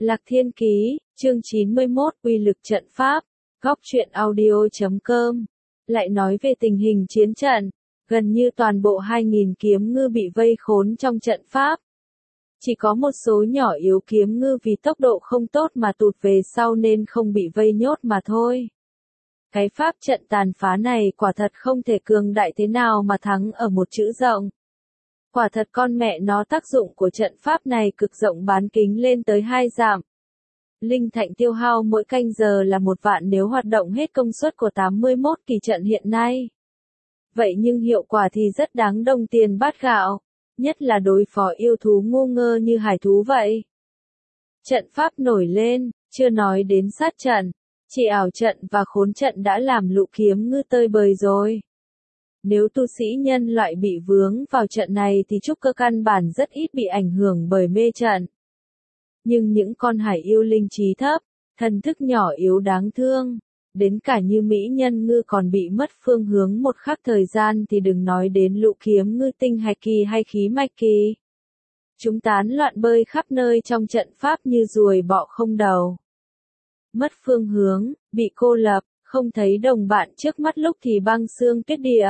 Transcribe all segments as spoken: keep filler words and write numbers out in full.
Lạc Thiên Ký, chương chín mươi mốt, uy lực trận pháp, góc truyện audio chấm com. Lại nói về tình hình chiến trận, gần như toàn bộ hai nghìn kiếm ngư bị vây khốn trong trận pháp. Chỉ có một số nhỏ yếu kiếm ngư vì tốc độ không tốt mà tụt về sau nên không bị vây nhốt mà thôi. Cái pháp trận tàn phá này quả thật không thể cường đại thế nào mà thắng ở một chữ rộng. Quả thật con mẹ nó tác dụng của trận pháp này cực rộng bán kính lên tới hai dặm. Linh thạch tiêu hao mỗi canh giờ là một vạn nếu hoạt động hết công suất của tám mươi mốt kỳ trận hiện nay. Vậy nhưng hiệu quả thì rất đáng đồng tiền bát gạo, nhất là đối phó yêu thú ngu ngơ như hải thú vậy. Trận pháp nổi lên, chưa nói đến sát trận, chỉ ảo trận và khốn trận đã làm lũ kiếm ngư tơi bời rồi. Nếu tu sĩ nhân loại bị vướng vào trận này thì trúc cơ căn bản rất ít bị ảnh hưởng bởi mê trận. Nhưng những con hải yêu linh trí thấp, thần thức nhỏ yếu đáng thương, đến cả như mỹ nhân ngư còn bị mất phương hướng một khắc thời gian thì đừng nói đến lũ kiếm ngư tinh hạch kỳ hay khí mạch kỳ. Chúng tán loạn bơi khắp nơi trong trận pháp như ruồi bọ không đầu. Mất phương hướng, bị cô lập, không thấy đồng bạn trước mắt, lúc thì băng xương tuyết địa,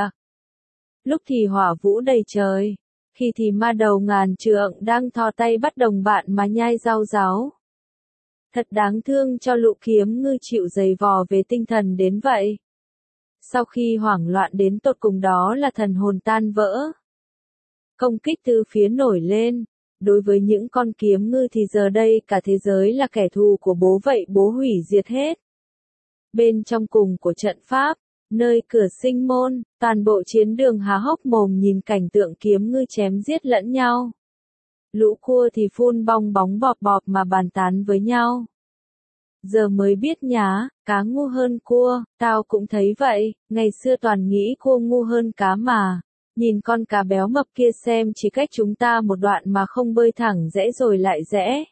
lúc thì hỏa vũ đầy trời, khi thì ma đầu ngàn trượng đang thò tay bắt đồng bạn mà nhai rau ráu. Thật đáng thương cho lũ kiếm ngư chịu giày vò về tinh thần đến vậy. Sau khi hoảng loạn đến tột cùng đó là thần hồn tan vỡ. Công kích từ phía nổi lên, đối với những con kiếm ngư thì giờ đây cả thế giới là kẻ thù của bố vậy bố hủy diệt hết. Bên trong cùng của trận pháp, nơi cửa sinh môn, toàn bộ chiến đường há hốc mồm nhìn cảnh tượng kiếm ngư chém giết lẫn nhau. Lũ cua thì phun bong bóng bọp bọp mà bàn tán với nhau. Giờ mới biết nhá, cá ngu hơn cua, tao cũng thấy vậy, ngày xưa toàn nghĩ cua ngu hơn cá mà. Nhìn con cá béo mập kia xem, chỉ cách chúng ta một đoạn mà không bơi thẳng rẽ rồi lại rẽ.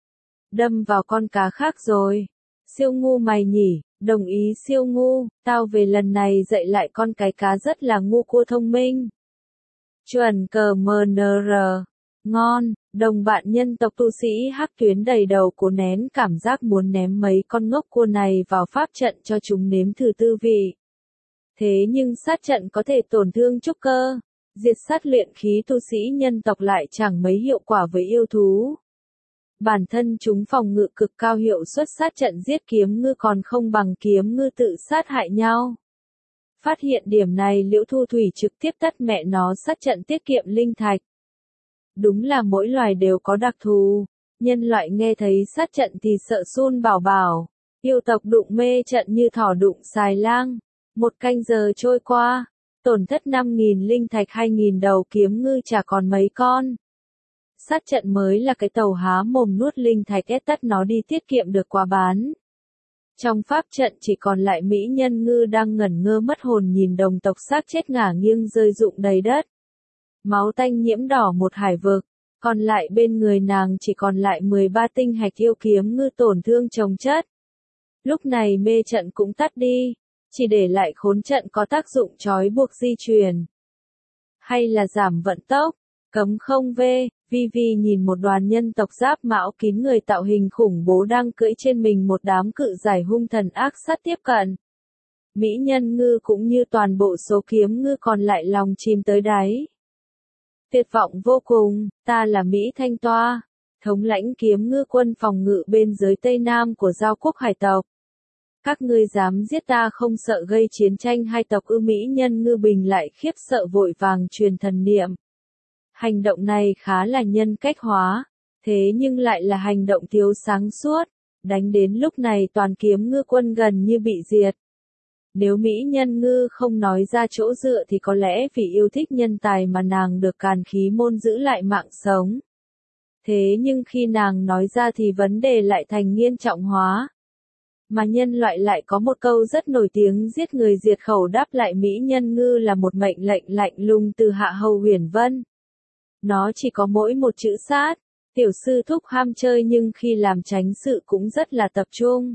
Đâm vào con cá khác rồi. Siêu ngu mày nhỉ, đồng ý siêu ngu, tao về lần này dạy lại con cái cá rất là ngu cua thông minh. Chuẩn cờ mờ nờ rờ. Ngon, đồng bạn nhân tộc tu sĩ hắc tuyến đầy đầu cố nén cảm giác muốn ném mấy con ngốc cua này vào pháp trận cho chúng nếm thử tư vị. Thế nhưng sát trận có thể tổn thương trúc cơ, diệt sát luyện khí tu sĩ nhân tộc lại chẳng mấy hiệu quả với yêu thú. Bản thân chúng phòng ngự cực cao, hiệu suất sát trận giết kiếm ngư còn không bằng kiếm ngư tự sát hại nhau. Phát hiện điểm này Liễu Thu Thủy trực tiếp tắt mẹ nó sát trận tiết kiệm linh thạch. Đúng là mỗi loài đều có đặc thù, nhân loại nghe thấy sát trận thì sợ sun bảo bảo, yêu tộc đụng mê trận như thỏ đụng xài lang. Một canh giờ trôi qua, tổn thất năm nghìn linh thạch, hai nghìn đầu kiếm ngư chả còn mấy con. Sát trận mới là cái tàu há mồm nuốt linh thạch ép tắt nó đi tiết kiệm được quá bán. Trong pháp trận chỉ còn lại mỹ nhân ngư đang ngẩn ngơ mất hồn nhìn đồng tộc xác chết ngả nghiêng rơi rụng đầy đất. Máu tanh nhiễm đỏ một hải vực, còn lại bên người nàng chỉ còn lại mười ba tinh hạch yêu kiếm ngư tổn thương chồng chất. Lúc này mê trận cũng tắt đi, chỉ để lại khốn trận có tác dụng trói buộc di chuyển. Hay là giảm vận tốc, cấm không về, Vi Vi nhìn một đoàn nhân tộc giáp mão kín người tạo hình khủng bố đang cưỡi trên mình một đám cự giải hung thần ác sát tiếp cận. Mỹ nhân ngư cũng như toàn bộ số kiếm ngư còn lại lòng chìm tới đáy. Tuyệt vọng vô cùng, ta là Mỹ Thanh Toa, thống lãnh kiếm ngư quân phòng ngự bên giới Tây Nam của Giao quốc hải tộc. Các ngươi dám giết ta không sợ gây chiến tranh hai tộc ư? Mỹ nhân ngư bình lại khiếp sợ vội vàng truyền thần niệm. Hành động này khá là nhân cách hóa, thế nhưng lại là hành động thiếu sáng suốt, đánh đến lúc này toàn kiếm ngư quân gần như bị diệt. Nếu Mỹ nhân ngư không nói ra chỗ dựa thì có lẽ vì yêu thích nhân tài mà nàng được Càn Khí môn giữ lại mạng sống. Thế nhưng khi nàng nói ra thì vấn đề lại thành nghiêm trọng hóa. Mà nhân loại lại có một câu rất nổi tiếng giết người diệt khẩu, đáp lại Mỹ nhân ngư là một mệnh lệnh lạnh lùng từ Hạ Hầu Huyền Vân. Nó chỉ có mỗi một chữ sát, tiểu sư thúc ham chơi nhưng khi làm chánh sự cũng rất là tập trung.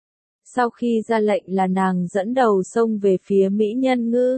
Sau khi ra lệnh là nàng dẫn đầu xông về phía Mỹ nhân ngư.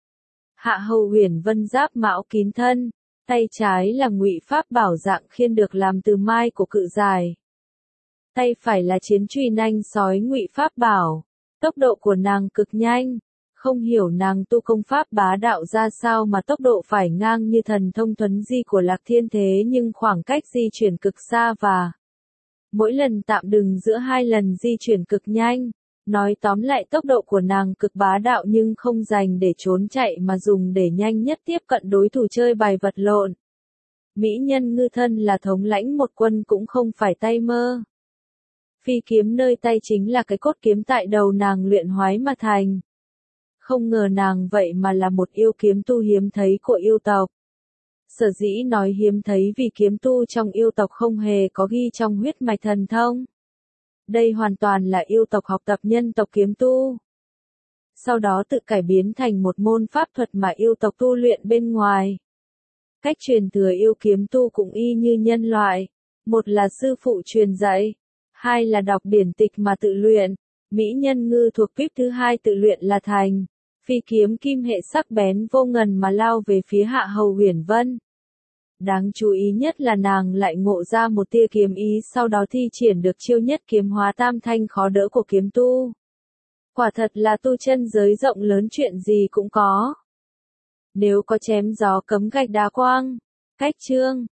Hạ Hầu Huyền Vân giáp mão kín thân, tay trái là ngụy pháp bảo dạng khiên được làm từ mai của cự dài. tay phải là chiến truy nanh sói ngụy pháp bảo. Tốc độ của nàng cực nhanh, không hiểu nàng tu công pháp bá đạo ra sao mà tốc độ phải ngang như thần thông thuấn di của Lạc Thiên thế nhưng khoảng cách di chuyển cực xa và mỗi lần tạm dừng giữa hai lần di chuyển cực nhanh. Nói tóm lại tốc độ của nàng cực bá đạo nhưng không dành để trốn chạy mà dùng để nhanh nhất tiếp cận đối thủ chơi bài vật lộn. Mỹ nhân ngư thân là thống lãnh một quân cũng không phải tay mơ. Phi kiếm nơi tay chính là cái cốt kiếm tại đầu nàng luyện hoái mà thành. Không ngờ nàng vậy mà là một yêu kiếm tu hiếm thấy của yêu tộc. Sở dĩ nói hiếm thấy vì kiếm tu trong yêu tộc không hề có ghi trong huyết mạch thần thông. Đây hoàn toàn là yêu tộc học tập nhân tộc kiếm tu. Sau đó tự cải biến thành một môn pháp thuật mà yêu tộc tu luyện bên ngoài. Cách truyền thừa yêu kiếm tu cũng y như nhân loại. Một là sư phụ truyền dạy. Hai là đọc điển tịch mà tự luyện. Mỹ nhân ngư thuộc kíp thứ hai tự luyện là thành. Phi kiếm kim hệ sắc bén vô ngần mà lao về phía Hạ Hầu Huyền Vân. Đáng chú ý nhất là nàng lại ngộ ra một tia kiếm ý sau đó thi triển được chiêu nhất kiếm hóa tam thanh khó đỡ của kiếm tu. Quả thật là tu chân giới rộng lớn chuyện gì cũng có. Nếu có chém gió cấm gạch đá quang. Cách chương